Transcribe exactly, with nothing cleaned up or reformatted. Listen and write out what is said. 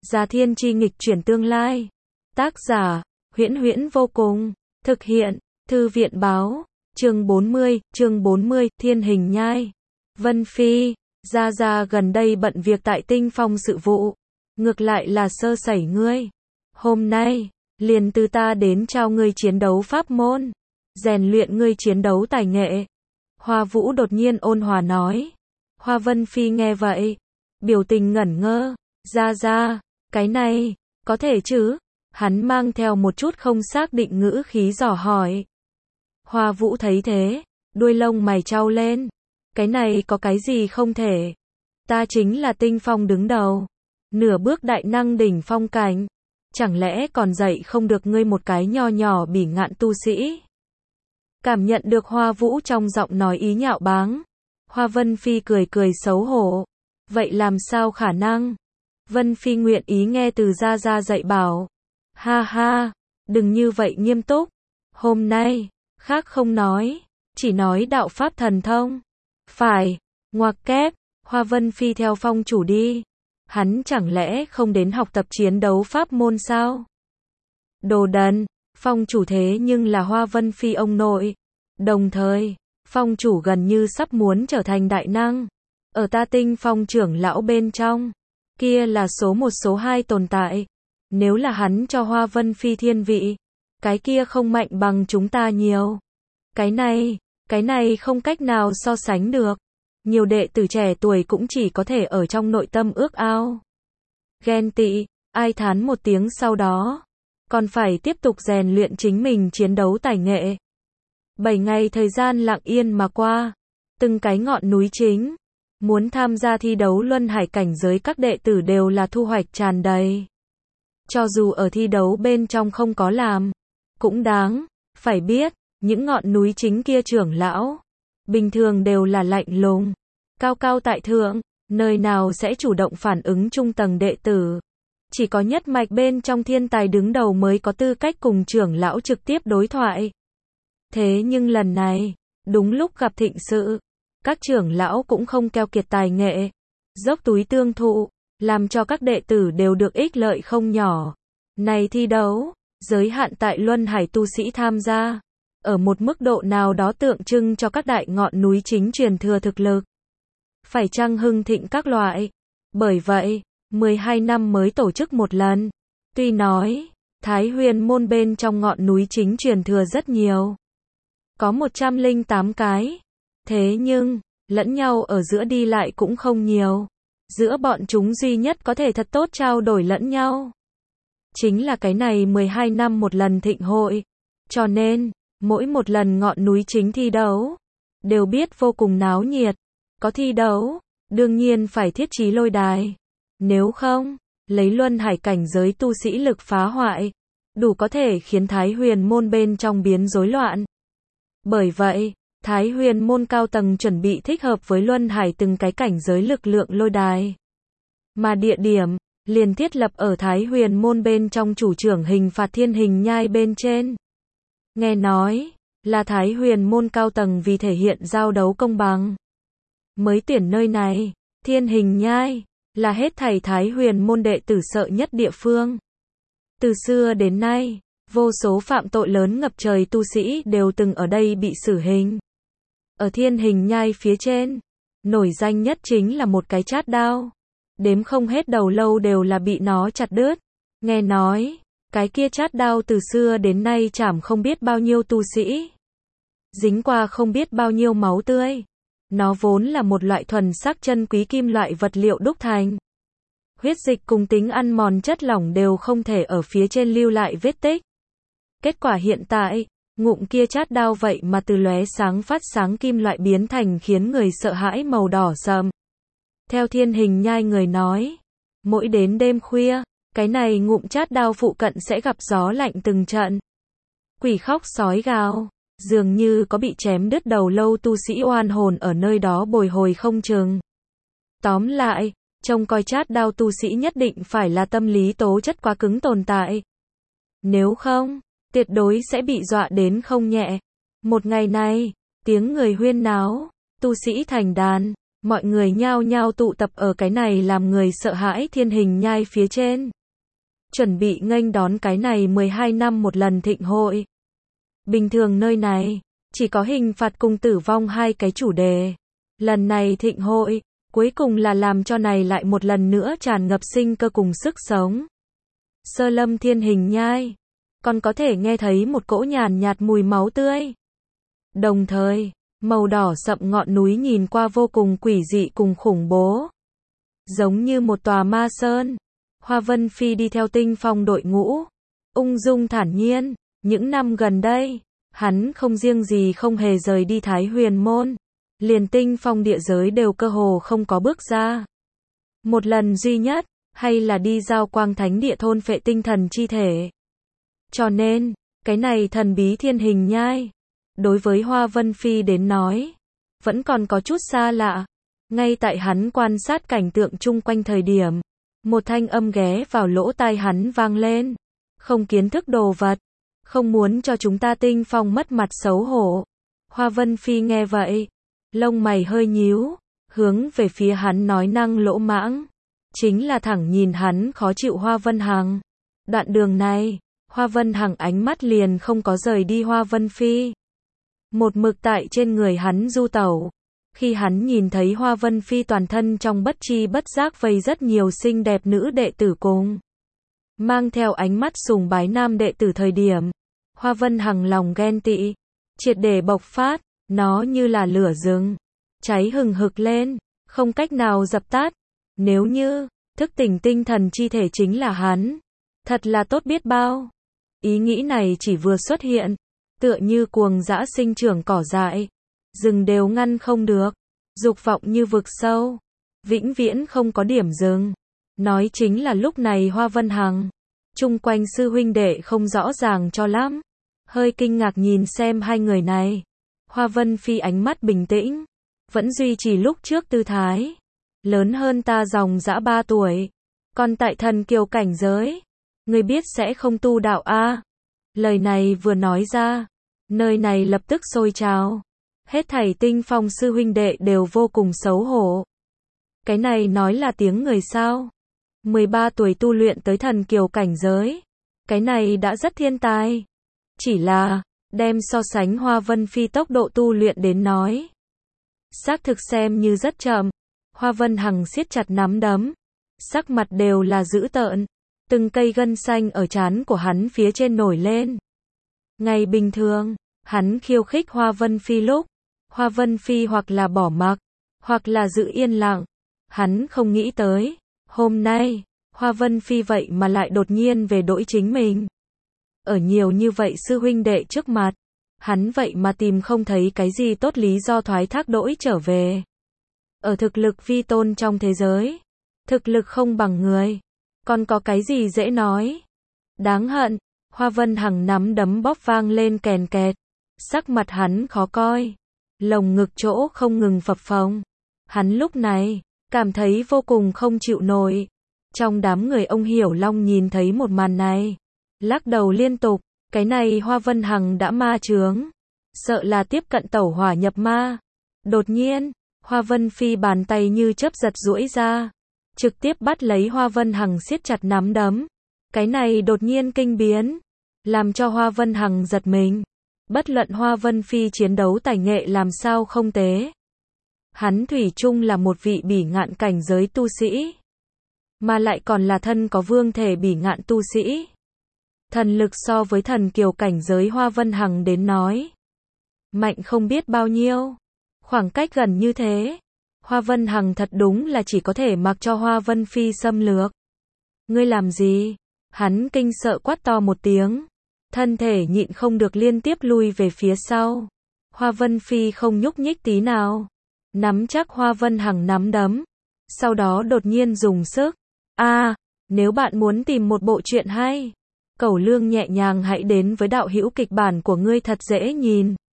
Gia Thiên chi nghịch chuyển tương lai. Tác giả, Huyễn Huyễn vô cùng. Thực hiện, Thư viện báo. Chương bốn mươi, chương bốn mươi, Thiên Hình Nhai. Vân Phi, Gia Gia gần đây bận việc tại Tinh Phong sự vụ. Ngược lại là sơ sẩy ngươi. Hôm nay, liền từ ta đến trao ngươi chiến đấu pháp môn. Rèn luyện ngươi chiến đấu tài nghệ. Hoa Vũ đột nhiên ôn hòa nói. Hoa Vân Phi nghe vậy. Biểu tình ngẩn ngơ. Gia Gia, cái này, có thể chứ? Hắn mang theo một chút không xác định ngữ khí dò hỏi. Hoa Vũ thấy thế, đuôi lông mày chau lên. Cái này có cái gì không thể? Ta chính là Tinh Phong đứng đầu. Nửa bước đại năng đỉnh phong cảnh. Chẳng lẽ còn dạy không được ngươi một cái nho nhỏ bỉ ngạn tu sĩ? Cảm nhận được Hoa Vũ trong giọng nói ý nhạo báng. Hoa Vân Phi cười cười xấu hổ. Vậy làm sao khả năng? Vân Phi nguyện ý nghe từ Gia Gia dạy bảo. Ha ha, đừng như vậy nghiêm túc. Hôm nay, khác không nói, chỉ nói đạo pháp thần thông. Phải, ngoặc kép, Hoa Vân Phi theo phong chủ đi. Hắn chẳng lẽ không đến học tập chiến đấu pháp môn sao? Đồ đần, phong chủ thế nhưng là Hoa Vân Phi ông nội. Đồng thời, phong chủ gần như sắp muốn trở thành đại năng. Ở ta Tinh Phong trưởng lão bên trong, kia là số một số hai tồn tại. Nếu là hắn cho Hoa Vân Phi thiên vị, cái kia không mạnh bằng chúng ta nhiều. Cái này, cái này không cách nào so sánh được. Nhiều đệ tử trẻ tuổi cũng chỉ có thể ở trong nội tâm ước ao. Ghen tị, ai thán một tiếng sau đó. Còn phải tiếp tục rèn luyện chính mình chiến đấu tài nghệ. Bảy ngày thời gian lặng yên mà qua. Từng cái ngọn núi chính. Muốn tham gia thi đấu luân hải cảnh giới các đệ tử đều là thu hoạch tràn đầy. Cho dù ở thi đấu bên trong không có làm, cũng đáng, phải biết, những ngọn núi chính kia trưởng lão, bình thường đều là lạnh lùng, cao cao tại thượng, nơi nào sẽ chủ động phản ứng trung tầng đệ tử. Chỉ có nhất mạch bên trong thiên tài đứng đầu mới có tư cách cùng trưởng lão trực tiếp đối thoại. Thế nhưng lần này, đúng lúc gặp thịnh sự, các trưởng lão cũng không keo kiệt tài nghệ, dốc túi tương thụ, làm cho các đệ tử đều được ích lợi không nhỏ. Này thi đấu, giới hạn tại luân hải tu sĩ tham gia, ở một mức độ nào đó tượng trưng cho các đại ngọn núi chính truyền thừa thực lực. Phải chăng hưng thịnh các loại. Bởi vậy, mười hai năm mới tổ chức một lần. Tuy nói, Thái Huyền môn bên trong ngọn núi chính truyền thừa rất nhiều. Có một trăm lẻ tám cái. Thế nhưng, lẫn nhau ở giữa đi lại cũng không nhiều. Giữa bọn chúng duy nhất có thể thật tốt trao đổi lẫn nhau. Chính là cái này mười hai năm một lần thịnh hội. Cho nên, mỗi một lần ngọn núi chính thi đấu, đều biết vô cùng náo nhiệt. Có thi đấu, đương nhiên phải thiết trí lôi đài. Nếu không, lấy luân hải cảnh giới tu sĩ lực phá hoại, đủ có thể khiến Thái Huyền môn bên trong biến rối loạn. Bởi vậy, Thái Huyền môn cao tầng chuẩn bị thích hợp với luân hải từng cái cảnh giới lực lượng lôi đài. Mà địa điểm, liền thiết lập ở Thái Huyền môn bên trong chủ trưởng hình phạt Thiên Hình Nhai bên trên. Nghe nói, là Thái Huyền môn cao tầng vì thể hiện giao đấu công bằng. Mới tuyển nơi này, Thiên Hình Nhai, là hết thảy Thái Huyền môn đệ tử sợ nhất địa phương. Từ xưa đến nay, vô số phạm tội lớn ngập trời tu sĩ đều từng ở đây bị xử hình. Ở Thiên Hình Nhai phía trên, nổi danh nhất chính là một cái chát đao. Đếm không hết đầu lâu đều là bị nó chặt đứt. Nghe nói, cái kia chát đao từ xưa đến nay chảm không biết bao nhiêu tu sĩ. Dính qua không biết bao nhiêu máu tươi. Nó vốn là một loại thuần sắc chân quý kim loại vật liệu đúc thành. Huyết dịch cùng tính ăn mòn chất lỏng đều không thể ở phía trên lưu lại vết tích. Kết quả hiện tại, ngụm kia chát đao vậy mà từ lóe sáng phát sáng kim loại biến thành khiến người sợ hãi màu đỏ sậm. Theo Thiên Hình Nhai người nói, mỗi đến đêm khuya, cái này ngụm chát đao phụ cận sẽ gặp gió lạnh từng trận. Quỷ khóc sói gào, dường như có bị chém đứt đầu lâu tu sĩ oan hồn ở nơi đó bồi hồi không chừng. Tóm lại, trông coi chát đao tu sĩ nhất định phải là tâm lý tố chất quá cứng tồn tại. Nếu không, tuyệt đối sẽ bị dọa đến không nhẹ. Một ngày này, tiếng người huyên náo, tu sĩ thành đàn, mọi người nhao nhao tụ tập ở cái này làm người sợ hãi Thiên Hình Nhai phía trên. chuẩn bị nghênh đón cái này mười hai năm một lần thịnh hội. Bình thường nơi này, chỉ có hình phạt cùng tử vong hai cái chủ đề. Lần này thịnh hội, cuối cùng là làm cho này lại một lần nữa tràn ngập sinh cơ cùng sức sống. Sơ Lâm Thiên Hình Nhai, còn có thể nghe thấy một cỗ nhàn nhạt mùi máu tươi. Đồng thời, màu đỏ sậm ngọn núi nhìn qua vô cùng quỷ dị cùng khủng bố. Giống như một tòa ma sơn. Hoa Vân Phi đi theo Tinh Phong đội ngũ, ung dung thản nhiên. Những năm gần đây, hắn không riêng gì không hề rời đi Thái Huyền Môn, liền Tinh Phong địa giới đều cơ hồ không có bước ra. Một lần duy nhất, hay là đi giao Quang Thánh địa thôn phệ tinh thần chi thể. Cho nên, cái này thần bí Thiên Hình Nhai, đối với Hoa Vân Phi đến nói, vẫn còn có chút xa lạ. Ngay tại hắn quan sát cảnh tượng chung quanh thời điểm, một thanh âm ghé vào lỗ tai hắn vang lên. Không kiến thức đồ vật, không muốn cho chúng ta Tinh Phong mất mặt xấu hổ. Hoa Vân Phi nghe vậy, lông mày hơi nhíu, hướng về phía hắn nói năng lỗ mãng, chính là thẳng nhìn hắn khó chịu Hoa Vân Hằng. Đoạn đường này, Hoa Vân Hằng ánh mắt liền không có rời đi Hoa Vân Phi, một mực tại trên người hắn du tẩu. Khi hắn nhìn thấy Hoa Vân Phi toàn thân trong bất chi bất giác vây rất nhiều xinh đẹp nữ đệ tử cùng mang theo ánh mắt sùng bái nam đệ tử thời điểm, Hoa Vân Hằng lòng ghen tị triệt để bộc phát, nó như là lửa rừng, cháy hừng hực lên, không cách nào dập tắt. Nếu như thức tỉnh tinh thần chi thể chính là hắn, thật là tốt biết bao. Ý nghĩ này chỉ vừa xuất hiện, tựa như cuồng dã sinh trưởng cỏ dại, rừng đều ngăn không được, dục vọng như vực sâu, vĩnh viễn không có điểm dừng. Nói chính là lúc này Hoa Vân Hằng, chung quanh sư huynh đệ không rõ ràng cho lắm, hơi kinh ngạc nhìn xem hai người này. Hoa Vân Phi ánh mắt bình tĩnh, vẫn duy trì lúc trước tư thái, lớn hơn ta dòng dã ba tuổi, còn tại thần kiều cảnh giới, ngươi biết sẽ không tu đạo a? Lời này vừa nói ra, nơi này lập tức sôi trào, hết thảy Tinh Phong sư huynh đệ đều vô cùng xấu hổ. Cái này nói là tiếng người sao? mười ba tuổi tu luyện tới thần kiều cảnh giới, cái này đã rất thiên tài. Chỉ là, đem so sánh Hoa Vân Phi tốc độ tu luyện đến nói, xác thực xem như rất chậm. Hoa Vân Hằng siết chặt nắm đấm, sắc mặt đều là dữ tợn, từng cây gân xanh ở trán của hắn phía trên nổi lên. Ngày bình thường, hắn khiêu khích Hoa Vân Phi lúc, Hoa Vân Phi hoặc là bỏ mặc, hoặc là giữ yên lặng. Hắn không nghĩ tới, hôm nay, Hoa Vân Phi vậy mà lại đột nhiên về đỗi chính mình. Ở nhiều như vậy sư huynh đệ trước mặt, hắn vậy mà tìm không thấy cái gì tốt lý do thoái thác đỗi trở về. Ở thực lực vi tôn trong thế giới, thực lực không bằng người, còn có cái gì dễ nói. Đáng hận, Hoa Vân Hằng nắm đấm bóp vang lên kèn kẹt, sắc mặt hắn khó coi, lồng ngực chỗ không ngừng phập phồng. Hắn lúc này, cảm thấy vô cùng không chịu nổi. Trong đám người ông Hiểu Long nhìn thấy một màn này, lắc đầu liên tục, cái này Hoa Vân Hằng đã ma chướng, sợ là tiếp cận tẩu hỏa nhập ma. Đột nhiên, Hoa Vân Phi bàn tay như chớp giật duỗi ra, trực tiếp bắt lấy Hoa Vân Hằng siết chặt nắm đấm. Cái này đột nhiên kinh biến, làm cho Hoa Vân Hằng giật mình. Bất luận Hoa Vân Phi chiến đấu tài nghệ làm sao không tế, hắn thủy chung là một vị bỉ ngạn cảnh giới tu sĩ, mà lại còn là thân có vương thể bỉ ngạn tu sĩ. Thần lực so với thần kiều cảnh giới Hoa Vân Hằng đến nói, mạnh không biết bao nhiêu. Khoảng cách gần như thế, Hoa Vân Hằng thật đúng là chỉ có thể mặc cho Hoa Vân Phi xâm lược. Ngươi làm gì? Hắn kinh sợ quát to một tiếng, thân thể nhịn không được liên tiếp lui về phía sau. Hoa Vân Phi không nhúc nhích tí nào, nắm chắc Hoa Vân Hằng nắm đấm, sau đó đột nhiên dùng sức. A, à, nếu bạn muốn tìm một bộ truyện hay, Cẩu Lương nhẹ nhàng hãy đến với đạo hữu kịch bản của ngươi thật dễ nhìn.